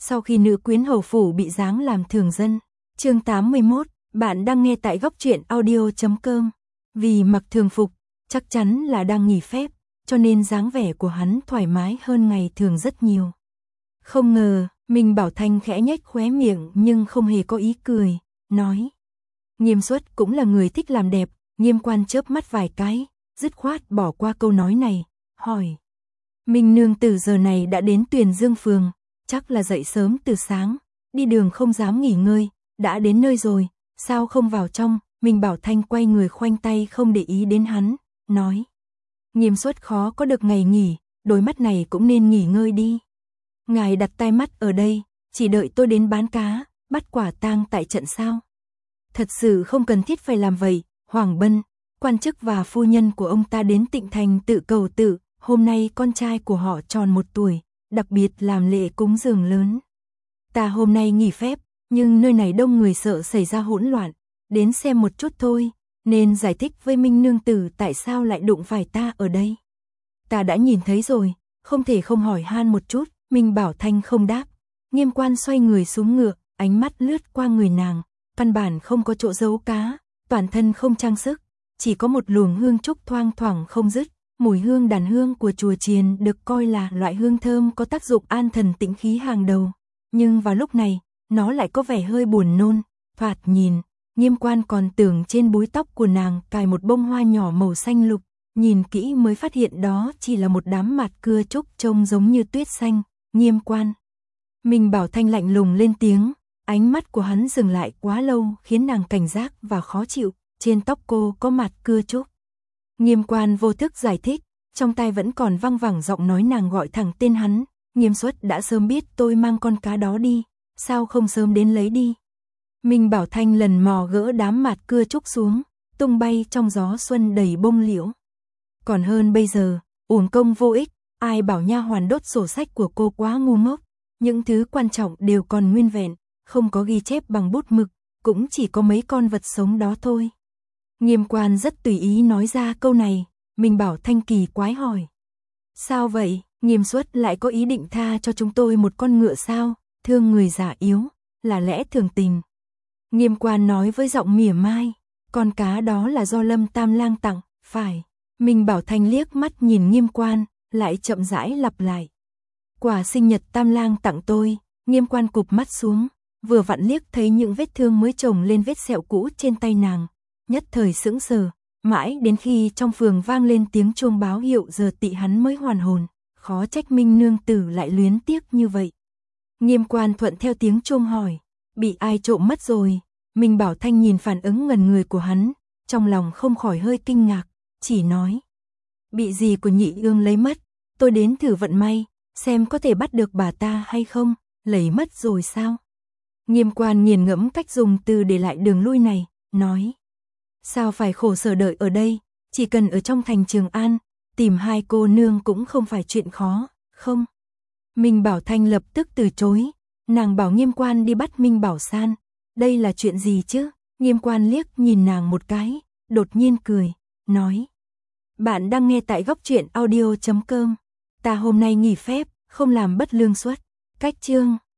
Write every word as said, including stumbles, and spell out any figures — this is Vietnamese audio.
sau khi nữ quyến hầu phủ bị giáng làm thường dân. Chương tám mươi mốt, bạn đang nghe tại góc truyện audio chấm com. Vì mặc thường phục, chắc chắn là đang nghỉ phép, cho nên dáng vẻ của hắn thoải mái hơn ngày thường rất nhiều. Không ngờ, Minh Bảo Thanh khẽ nhếch khóe miệng nhưng không hề có ý cười, nói. Nghiêm Xuất cũng là người thích làm đẹp. Nghiêm Quan chớp mắt vài cái, dứt khoát bỏ qua câu nói này, hỏi. Minh nương tử giờ này đã đến Tuyền Dương Phường, chắc là dậy sớm từ sáng, đi đường không dám nghỉ ngơi, đã đến nơi rồi, sao không vào trong? Minh Bảo Thanh quay người khoanh tay không để ý đến hắn, nói. Nghiêm Xuất khó có được ngày nghỉ, đôi mắt này cũng nên nghỉ ngơi đi. Ngài đặt tai mắt ở đây, chỉ đợi tôi đến bán cá, bắt quả tang tại trận sao? Thật sự không cần thiết phải làm vậy. Hoàng Bân, quan chức và phu nhân của ông ta đến Tịnh Thành tự cầu tự, hôm nay con trai của họ tròn một tuổi, đặc biệt làm lễ cúng dường lớn. Ta hôm nay nghỉ phép, nhưng nơi này đông người sợ xảy ra hỗn loạn, đến xem một chút thôi, nên giải thích với Minh nương tử tại sao lại đụng phải ta ở đây. Ta đã nhìn thấy rồi, không thể không hỏi han một chút. Minh Bảo Thanh không đáp. Nghiêm Quan xoay người xuống ngựa, ánh mắt lướt qua người nàng, căn bản không có chỗ giấu cá. Toàn thân không trang sức, chỉ có một luồng hương trúc thoang thoảng không dứt. Mùi hương đàn hương của chùa chiền được coi là loại hương thơm có tác dụng an thần tĩnh khí hàng đầu. Nhưng vào lúc này, nó lại có vẻ hơi buồn nôn. Thoạt nhìn, Nghiêm Quan còn tưởng trên búi tóc của nàng cài một bông hoa nhỏ màu xanh lục. Nhìn kỹ mới phát hiện đó chỉ là một đám mạt cưa trúc trông giống như tuyết xanh. Nghiêm Quan. Minh Bảo Thanh lạnh lùng lên tiếng. Ánh mắt của hắn dừng lại quá lâu khiến nàng cảnh giác và khó chịu, trên tóc cô có mạt cưa trúc. Nghiêm Quan vô thức giải thích, trong tai vẫn còn văng vẳng giọng nói nàng gọi thẳng tên hắn. Nghiêm Xuất đã sớm biết tôi mang con cá đó đi, sao không sớm đến lấy đi? Minh Bảo Thanh lần mò gỡ đám mạt cưa trúc xuống, tung bay trong gió xuân đầy bông liễu. Còn hơn bây giờ, uổng công vô ích, ai bảo nha hoàn đốt sổ sách của cô quá ngu ngốc, những thứ quan trọng đều còn nguyên vẹn. Không có ghi chép bằng bút mực, cũng chỉ có mấy con vật sống đó thôi. Nghiêm Quan rất tùy ý nói ra câu này, Minh Bảo Thanh kỳ quái hỏi. Sao vậy, Nghiêm Xuất lại có ý định tha cho chúng tôi một con ngựa sao, thương người già yếu, là lẽ thường tình. Nghiêm Quan nói với giọng mỉa mai, con cá đó là do Lâm Tam Lang tặng, phải. Minh Bảo Thanh liếc mắt nhìn Nghiêm Quan, lại chậm rãi lặp lại. Quà sinh nhật Tam Lang tặng tôi. Nghiêm Quan cụp mắt xuống. Vừa vặn liếc thấy những vết thương mới chồng lên vết sẹo cũ trên tay nàng, nhất thời sững sờ, mãi đến khi trong phường vang lên tiếng chuông báo hiệu giờ tỵ hắn mới hoàn hồn, khó trách Minh nương tử lại luyến tiếc như vậy. Nghiêm Quan thuận theo tiếng chuông hỏi, bị ai trộm mất rồi? Minh Bảo Thanh nhìn phản ứng ngần người của hắn, trong lòng không khỏi hơi kinh ngạc, chỉ nói, bị gì của nhị ương lấy mất, tôi đến thử vận may, xem có thể bắt được bà ta hay không, lấy mất rồi sao? Nghiêm Quan nghiền ngẫm cách dùng từ để lại đường lui này, nói. Sao phải khổ sở đợi ở đây, chỉ cần ở trong thành Trường An, tìm hai cô nương cũng không phải chuyện khó, không? Minh Bảo Thanh lập tức từ chối, nàng bảo Nghiêm Quan đi bắt Minh Bảo San, đây là chuyện gì chứ? Nghiêm Quan liếc nhìn nàng một cái, đột nhiên cười, nói. Bạn đang nghe tại góc truyện audio chấm com, ta hôm nay nghỉ phép, không làm bất lương suất, cách chương.